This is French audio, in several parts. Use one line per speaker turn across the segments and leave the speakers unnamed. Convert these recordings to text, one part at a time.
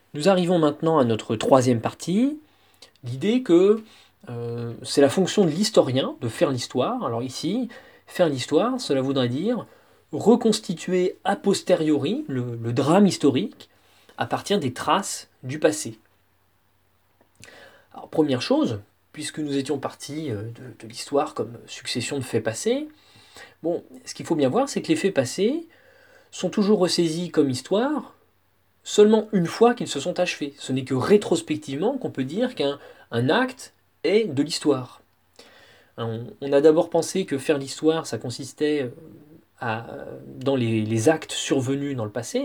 Nous arrivons maintenant à notre troisième partie, l'idée que c'est la fonction de l'historien de faire l'histoire. Alors ici, faire l'histoire, cela voudrait dire reconstituer a posteriori le drame historique à partir des traces du passé. Alors première chose, puisque nous étions partis de l'histoire comme succession de faits passés, bon, ce qu'il faut bien voir, c'est que les faits passés sont toujours ressaisis comme histoire seulement une fois qu'ils se sont achevés. Ce n'est que rétrospectivement qu'on peut dire qu'un acte est de l'histoire. On a d'abord pensé que faire l'histoire, ça consistait dans les actes survenus dans le passé.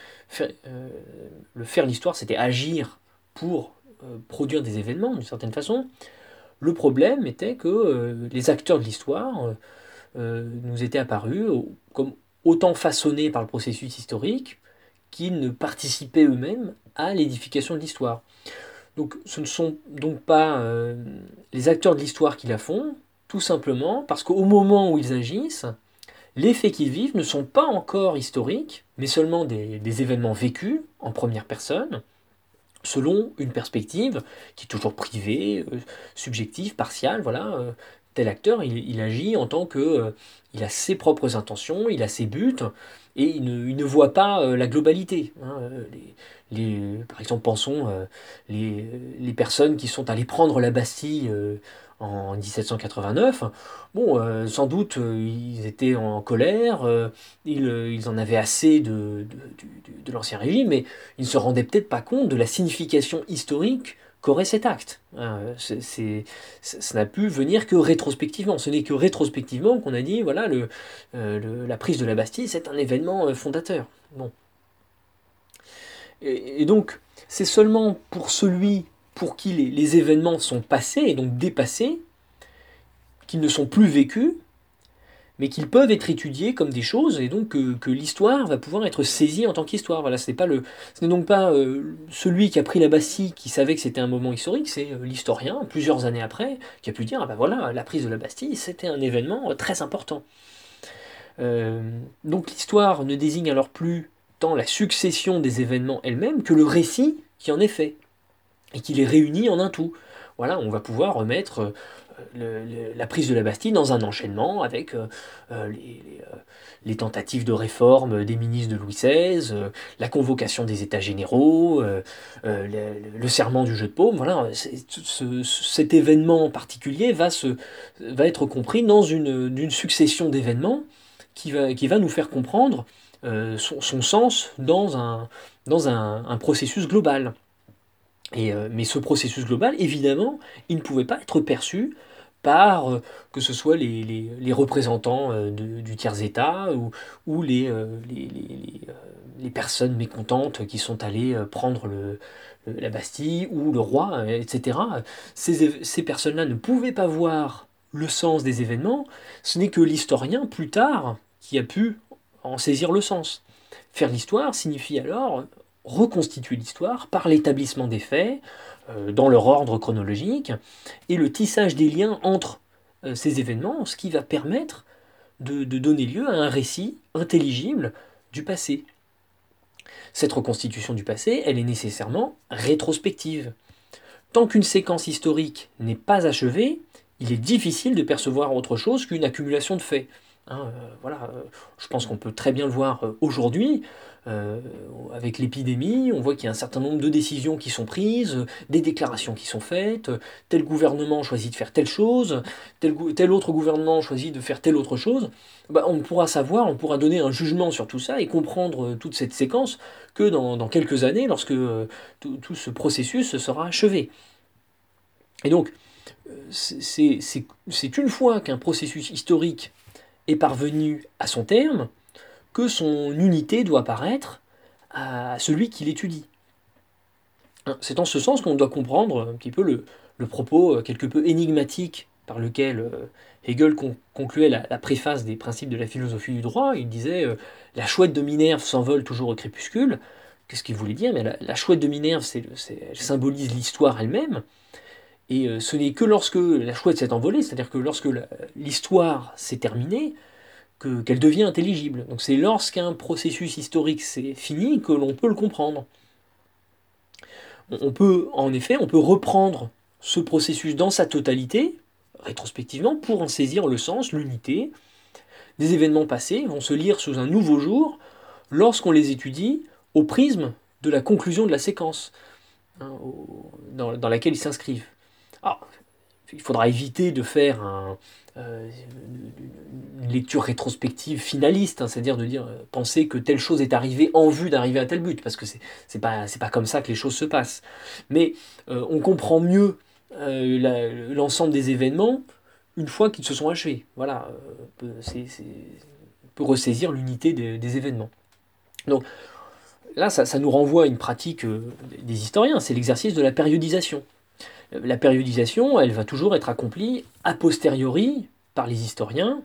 Le faire l'histoire, c'était agir pour produire des événements, d'une certaine façon. Le problème était que les acteurs de l'histoire nous étaient apparus comme autant façonnés par le processus historique qu'ils ne participaient eux-mêmes à l'édification de l'histoire. Donc ce ne sont donc pas les acteurs de l'histoire qui la font, tout simplement parce qu'au moment où ils agissent, les faits qu'ils vivent ne sont pas encore historiques, mais seulement des événements vécus en première personne, selon une perspective qui est toujours privée, subjective, partiale. Voilà, tel acteur, il agit en tant que, il a ses propres intentions, il a ses buts, et il ne voit pas la globalité. Hein. Par exemple, pensons les personnes qui sont allées prendre la Bastille en 1789. Bon, sans doute, ils étaient en colère, ils en avaient assez de l'Ancien Régime, mais ils ne se rendaient peut-être pas compte de la signification historique qu'aurait cet acte. Ça n'a pu venir que rétrospectivement. Ce n'est que rétrospectivement qu'on a dit, voilà, la prise de la Bastille, c'est un événement fondateur. Bon. Et donc, c'est seulement pour celui pour qui les événements sont passés, et donc dépassés, qu'ils ne sont plus vécus, mais qu'ils peuvent être étudiés comme des choses, et donc que l'histoire va pouvoir être saisie en tant qu'histoire. Voilà, ce n'est donc pas celui qui a pris la Bastille qui savait que c'était un moment historique, c'est l'historien, plusieurs années après, qui a pu dire, ah ben voilà, la prise de la Bastille, c'était un événement très important. Donc l'histoire ne désigne alors plus tant la succession des événements elles-mêmes que le récit qui en est fait, et qui les réunit en un tout. Voilà, on va pouvoir remettre la prise de la Bastille dans un enchaînement avec les tentatives de réforme des ministres de Louis XVI, la convocation des États généraux, le serment du jeu de paume. Voilà, cet événement particulier va être compris dans d'une succession d'événements qui va nous faire comprendre son sens dans un processus global. Mais ce processus global, évidemment, il ne pouvait pas être perçu par que ce soit les représentants du tiers-État ou les personnes mécontentes qui sont allées prendre la Bastille ou le roi, etc. Ces personnes-là ne pouvaient pas voir le sens des événements, ce n'est que l'historien, plus tard, qui a pu en saisir le sens. Faire l'histoire signifie alors reconstituer l'histoire par l'établissement des faits, dans leur ordre chronologique, et le tissage des liens entre ces événements, ce qui va permettre de donner lieu à un récit intelligible du passé. Cette reconstitution du passé, elle est nécessairement rétrospective. Tant qu'une séquence historique n'est pas achevée, il est difficile de percevoir autre chose qu'une accumulation de faits. Hein, voilà, je pense qu'on peut très bien le voir aujourd'hui, euh, avec l'épidémie, on voit qu'il y a un certain nombre de décisions qui sont prises, des déclarations qui sont faites, tel gouvernement choisit de faire telle chose, tel autre gouvernement choisit de faire telle autre chose. Bah, on pourra savoir, on pourra donner un jugement sur tout ça et comprendre toute cette séquence que dans quelques années, lorsque tout ce processus sera achevé. Et donc, c'est une fois qu'un processus historique est parvenu à son terme que son unité doit paraître à celui qui l'étudie. C'est en ce sens qu'on doit comprendre un petit peu le propos quelque peu énigmatique par lequel Hegel concluait la préface des principes de la philosophie du droit. Il disait la chouette de Minerve s'envole toujours au crépuscule. Qu'est-ce qu'il voulait dire? Mais la chouette de Minerve, elle symbolise l'histoire elle-même. Et ce n'est que lorsque la chouette s'est envolée, c'est-à-dire que lorsque l'histoire s'est terminée, qu'elle devient intelligible. Donc c'est lorsqu'un processus historique s'est fini que l'on peut le comprendre. On peut reprendre ce processus dans sa totalité, rétrospectivement, pour en saisir le sens, l'unité. Des événements passés vont se lire sous un nouveau jour lorsqu'on les étudie au prisme de la conclusion de la séquence, hein, dans laquelle ils s'inscrivent. Alors, il faudra éviter de faire une lecture rétrospective finaliste, hein, c'est-à-dire de dire penser que telle chose est arrivée en vue d'arriver à tel but, parce que c'est pas comme ça que les choses se passent. Mais on comprend mieux l'ensemble des événements une fois qu'ils se sont achevés. Voilà, on peut ressaisir l'unité des événements. Donc là, ça nous renvoie à une pratique des historiens, c'est l'exercice de la périodisation. La périodisation, elle va toujours être accomplie a posteriori par les historiens.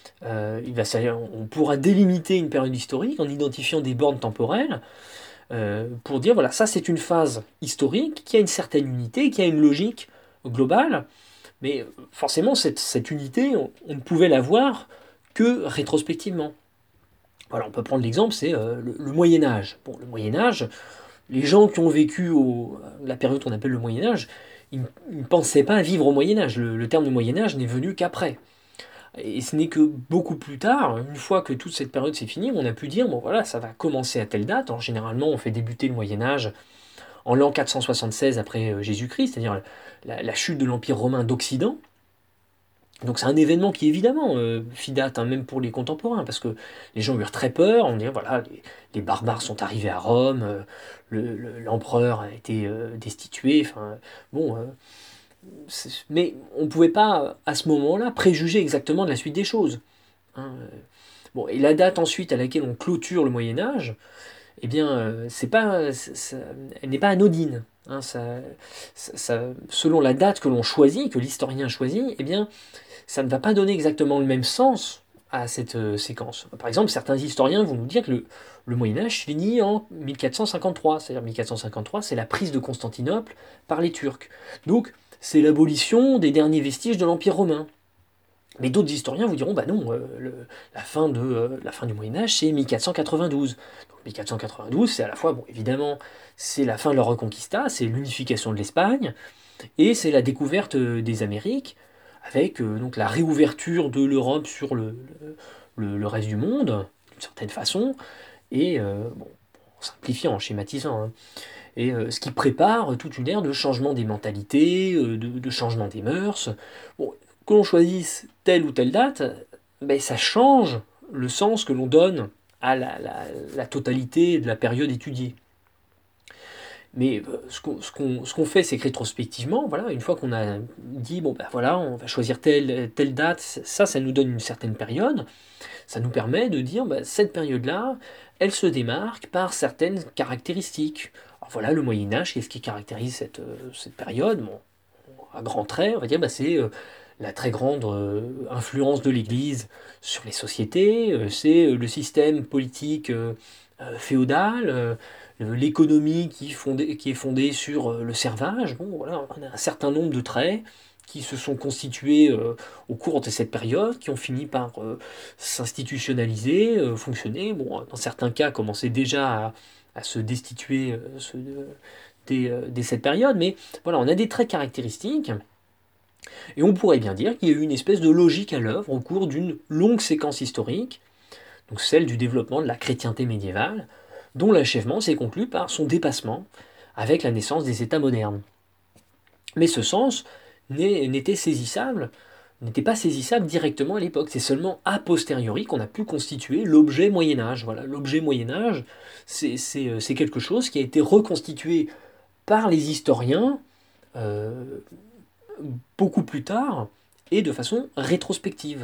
On pourra délimiter une période historique en identifiant des bornes temporelles pour dire, voilà, ça c'est une phase historique qui a une certaine unité, qui a une logique globale, mais forcément cette unité, on ne pouvait l'avoir que rétrospectivement. Voilà, on peut prendre l'exemple, c'est le Moyen Âge. Bon, le Moyen Âge, les gens qui ont vécu la période qu'on appelle le Moyen Âge, ils ne pensaient pas vivre au Moyen Âge. Le terme de Moyen Âge n'est venu qu'après. Et ce n'est que beaucoup plus tard, une fois que toute cette période s'est finie, on a pu dire, bon voilà, ça va commencer à telle date. Alors, généralement, on fait débuter le Moyen Âge en l'an 476 après Jésus-Christ, c'est-à-dire la chute de l'Empire romain d'Occident. Donc c'est un événement qui évidemment fit date, hein, même pour les contemporains, parce que les gens eurent très peur, on dit voilà, les barbares sont arrivés à Rome, l'empereur a été destitué, enfin bon, mais on ne pouvait pas à ce moment-là préjuger exactement de la suite des choses, hein. Bon, et la date ensuite à laquelle on clôture le Moyen Âge, eh bien, elle n'est pas anodine, hein, selon la date que l'on choisit, que l'historien choisit, eh bien, ça ne va pas donner exactement le même sens à cette séquence. Par exemple, certains historiens vont nous dire que le Moyen Âge finit en 1453, c'est-à-dire 1453, c'est la prise de Constantinople par les Turcs. Donc, c'est l'abolition des derniers vestiges de l'Empire romain. Mais d'autres historiens vous diront, bah non, la fin du Moyen Âge, c'est 1492. Donc 1492, c'est à la fois, bon, évidemment, c'est la fin de la Reconquista, c'est l'unification de l'Espagne, et c'est la découverte des Amériques, avec donc la réouverture de l'Europe sur le reste du monde, d'une certaine façon, et bon, en simplifiant, en schématisant, hein, et ce qui prépare toute une ère de changement des mentalités, de changement des mœurs. Bon, que l'on choisisse telle ou telle date, ben, ça change le sens que l'on donne à la totalité de la période étudiée. Mais ce qu'on fait, c'est que rétrospectivement, voilà, une fois qu'on a dit, bon ben voilà, on va choisir telle date, ça nous donne une certaine période, ça nous permet de dire, ben, cette période-là, elle se démarque par certaines caractéristiques. Alors voilà, le Moyen-Âge, qu'est-ce qui caractérise cette période? Bon, à grands traits, on va dire, ben, c'est la très grande influence de l'Église sur les sociétés, c'est le système politique féodal, l'économie qui est fondée sur le servage. Bon, voilà, on a un certain nombre de traits qui se sont constitués au cours de cette période, qui ont fini par s'institutionnaliser, fonctionner. Bon, dans certains cas, commençaient déjà à se destituer dès cette période, mais voilà, on a des traits caractéristiques. Et on pourrait bien dire qu'il y a eu une espèce de logique à l'œuvre au cours d'une longue séquence historique, donc celle du développement de la chrétienté médiévale, dont l'achèvement s'est conclu par son dépassement avec la naissance des États modernes. Mais ce sens n'était pas saisissable directement à l'époque. C'est seulement a posteriori qu'on a pu constituer l'objet Moyen-Âge. Voilà, l'objet Moyen-Âge, c'est quelque chose qui a été reconstitué par les historiens beaucoup plus tard et de façon rétrospective.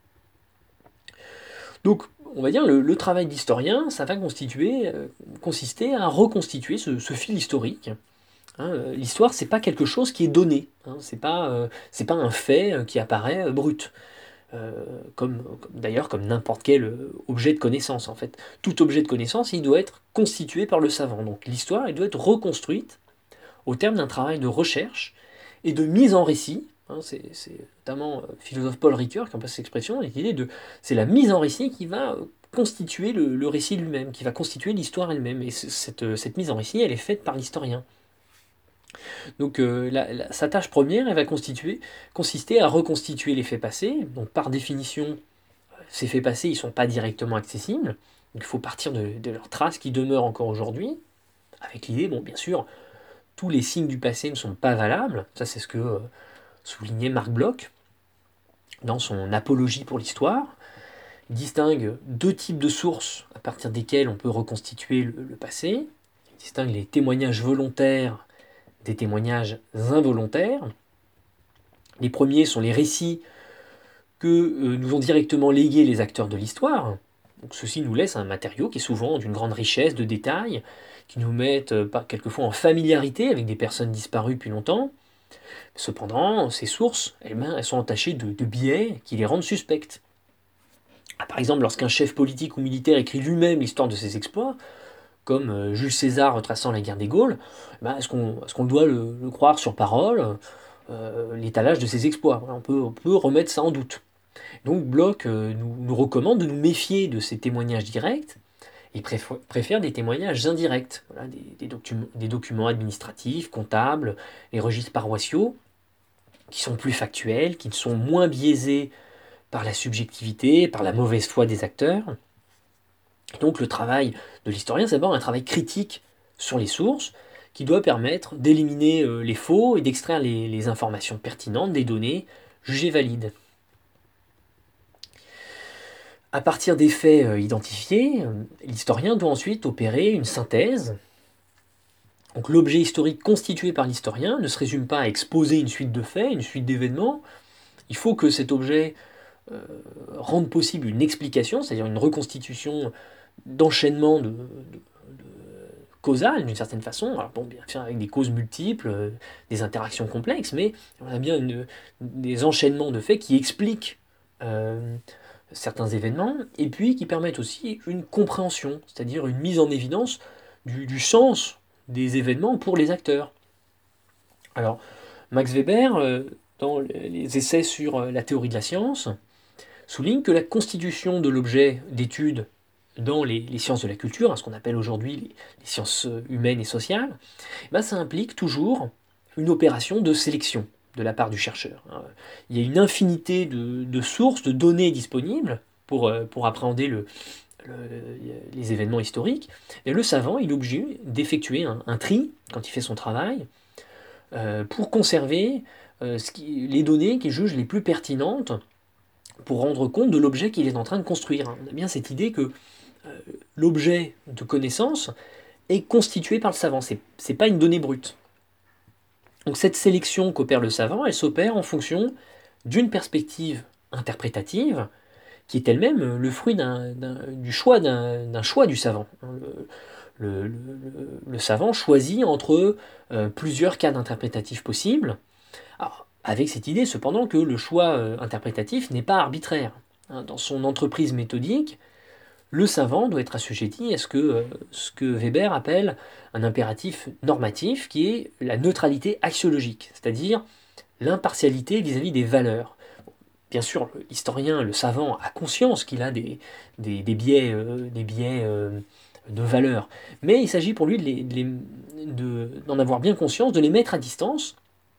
Donc, on va dire, le travail d'historien, ça va consister à reconstituer ce fil historique. Hein, l'histoire, c'est pas quelque chose qui est donné. Hein, c'est pas un fait qui apparaît brut. D'ailleurs, comme n'importe quel objet de connaissance, en fait. Tout objet de connaissance, il doit être constitué par le savant. Donc l'histoire, elle doit être reconstruite au terme d'un travail de recherche et de mise en récit. Hein, c'est notamment le philosophe Paul Ricoeur qui emploie cette expression, c'est la mise en récit qui va constituer le récit lui-même, qui va constituer l'histoire elle-même. Et cette mise en récit, elle est faite par l'historien. Donc sa tâche première, elle va consister à reconstituer les faits passés. Donc par définition, ces faits passés, ils ne sont pas directement accessibles. Donc il faut partir de leurs traces qui demeurent encore aujourd'hui, avec l'idée, bon, bien sûr, tous les signes du passé ne sont pas valables. Ça, c'est ce que soulignait Marc Bloch dans son Apologie pour l'histoire. Il distingue deux types de sources à partir desquelles on peut reconstituer le passé. Il distingue les témoignages volontaires des témoignages involontaires. Les premiers sont les récits que nous ont directement légués les acteurs de l'histoire. Donc ceci nous laisse un matériau qui est souvent d'une grande richesse de détails, qui nous mettent quelquefois en familiarité avec des personnes disparues depuis longtemps. Cependant, ces sources, elles sont entachées de biais qui les rendent suspectes. Par exemple, lorsqu'un chef politique ou militaire écrit lui-même l'histoire de ses exploits, comme Jules César retraçant la guerre des Gaules, est-ce qu'on doit le croire sur parole, l'étalage de ses exploits? On peut remettre ça en doute. Donc Bloch nous recommande de nous méfier de ces témoignages directs. Il préfère des témoignages indirects, voilà, des documents administratifs, comptables, les registres paroissiaux, qui sont plus factuels, qui sont moins biaisés par la subjectivité, par la mauvaise foi des acteurs. Et donc le travail de l'historien, c'est d'abord un travail critique sur les sources, qui doit permettre d'éliminer les faux et d'extraire les informations pertinentes des données jugées valides. À partir des faits identifiés, l'historien doit ensuite opérer une synthèse. Donc l'objet historique constitué par l'historien ne se résume pas à exposer une suite de faits, une suite d'événements. Il faut que cet objet rende possible une explication, c'est-à-dire une reconstitution d'enchaînement causal d'une certaine façon. Alors bon, bien sûr avec des causes multiples, des interactions complexes, mais on a bien des enchaînements de faits qui expliquent certains événements, et puis qui permettent aussi une compréhension, c'est-à-dire une mise en évidence du sens des événements pour les acteurs. Alors, Max Weber, dans les essais sur la théorie de la science, souligne que la constitution de l'objet d'étude dans les sciences de la culture, hein, ce qu'on appelle aujourd'hui les sciences humaines et sociales, ça implique toujours une opération de sélection de la part du chercheur. Il y a une infinité de sources, de données disponibles pour appréhender les événements historiques, et le savant il est obligé d'effectuer un tri quand il fait son travail pour conserver les données qu'il juge les plus pertinentes pour rendre compte de l'objet qu'il est en train de construire. On a bien cette idée que l'objet de connaissance est constitué par le savant, c'est pas une donnée brute. Donc cette sélection qu'opère le savant, elle s'opère en fonction d'une perspective interprétative qui est elle-même le fruit d'un choix du savant. Le savant choisit entre plusieurs cas interprétatifs possibles, alors, avec cette idée cependant que le choix interprétatif n'est pas arbitraire. Dans son entreprise méthodique, le savant doit être assujetti à ce que Weber appelle un impératif normatif, qui est la neutralité axiologique, c'est-à-dire l'impartialité vis-à-vis des valeurs. Bien sûr, l'historien, le savant, a conscience qu'il a des biais, de valeurs, mais il s'agit pour lui d'en avoir bien conscience, de les mettre à distance,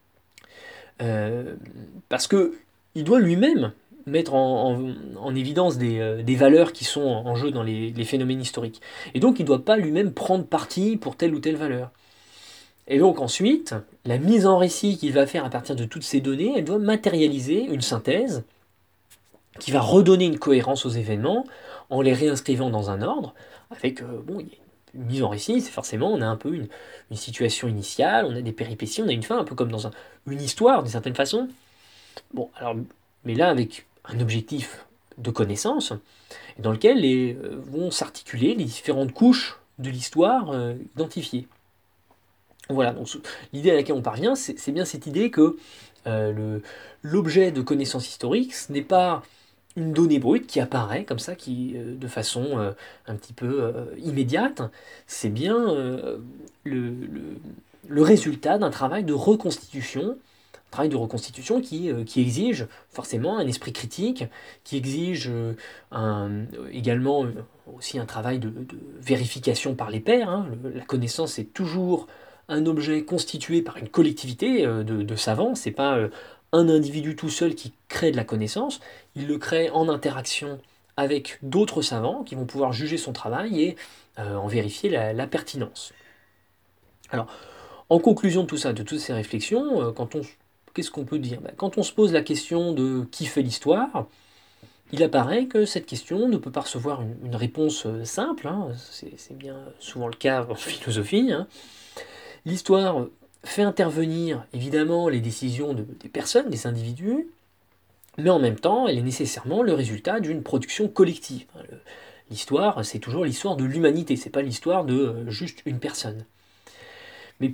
parce qu'il doit lui-même mettre en évidence des valeurs qui sont en jeu dans les phénomènes historiques. Et donc il ne doit pas lui-même prendre parti pour telle ou telle valeur. Et donc ensuite, la mise en récit qu'il va faire à partir de toutes ces données, elle doit matérialiser une synthèse qui va redonner une cohérence aux événements en les réinscrivant dans un ordre, avec, il y a une mise en récit, c'est forcément, on a un peu une situation initiale, on a des péripéties, on a une fin, un peu comme dans une histoire, d'une certaine façon. Bon, alors, mais là, avec un objectif de connaissance, dans lequel vont s'articuler les différentes couches de l'histoire identifiées. Voilà, donc l'idée à laquelle on parvient, c'est bien cette idée que l'objet de connaissance historique, ce n'est pas une donnée brute qui apparaît comme ça, de façon un petit peu immédiate, c'est bien le résultat d'un travail de reconstitution qui exige forcément un esprit critique, qui exige également aussi un travail de vérification par les pairs. La connaissance est toujours un objet constitué par une collectivité de savants, c'est pas un individu tout seul qui crée de la connaissance, il le crée en interaction avec d'autres savants qui vont pouvoir juger son travail et en vérifier la pertinence. Alors, en conclusion de tout ça, de toutes ces réflexions, qu'est-ce qu'on peut dire? Quand on se pose la question de qui fait l'histoire, il apparaît que cette question ne peut pas recevoir une réponse simple, hein, c'est bien souvent le cas en philosophie, hein. L'histoire fait intervenir évidemment les décisions des personnes, des individus, mais en même temps, elle est nécessairement le résultat d'une production collective. L'histoire, c'est toujours l'histoire de l'humanité, c'est pas l'histoire de juste une personne. Mais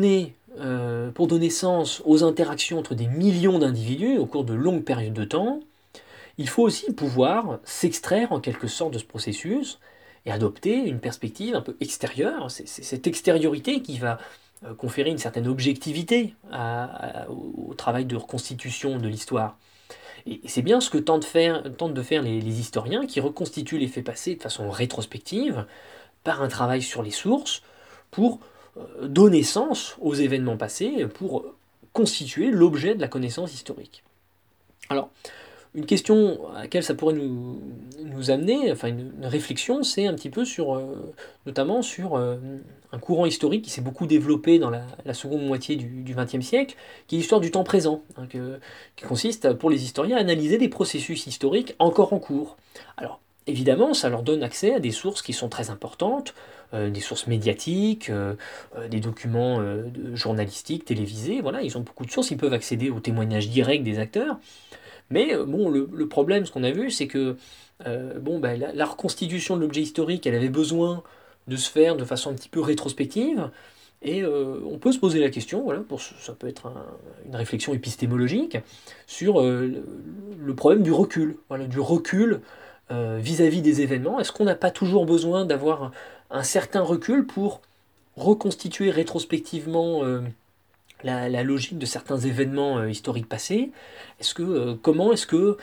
pour donner sens aux interactions entre des millions d'individus au cours de longues périodes de temps, il faut aussi pouvoir s'extraire en quelque sorte de ce processus et adopter une perspective un peu extérieure. C'est cette extériorité qui va conférer une certaine objectivité au travail de reconstitution de l'histoire. Et c'est bien ce que tentent de faire les historiens qui reconstituent les faits passés de façon rétrospective, par un travail sur les sources, pour donner sens aux événements passés, pour constituer l'objet de la connaissance historique. Alors, une question à laquelle ça pourrait nous amener, enfin une réflexion, c'est un petit peu sur, notamment sur un courant historique qui s'est beaucoup développé dans la seconde moitié du XXe siècle, qui est l'histoire du temps présent, hein, qui consiste pour les historiens à analyser des processus historiques encore en cours. Alors, évidemment, ça leur donne accès à des sources qui sont très importantes, des sources médiatiques, des documents journalistiques, télévisés, voilà, ils ont beaucoup de sources, ils peuvent accéder aux témoignages directs des acteurs. Mais bon, le problème, ce qu'on a vu, c'est que la reconstitution de l'objet historique, elle avait besoin de se faire de façon un petit peu rétrospective. Et on peut se poser la question, voilà, ça peut être une réflexion épistémologique, sur le problème du recul, voilà, du recul vis-à-vis des événements. Est-ce qu'on n'a pas toujours besoin d'avoir un certain recul pour reconstituer rétrospectivement la logique de certains événements historiques passés? Comment est-ce que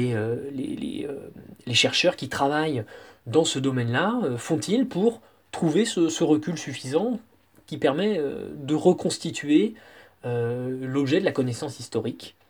les chercheurs qui travaillent dans ce domaine-là font-ils pour trouver ce recul suffisant qui permet de reconstituer l'objet de la connaissance historique?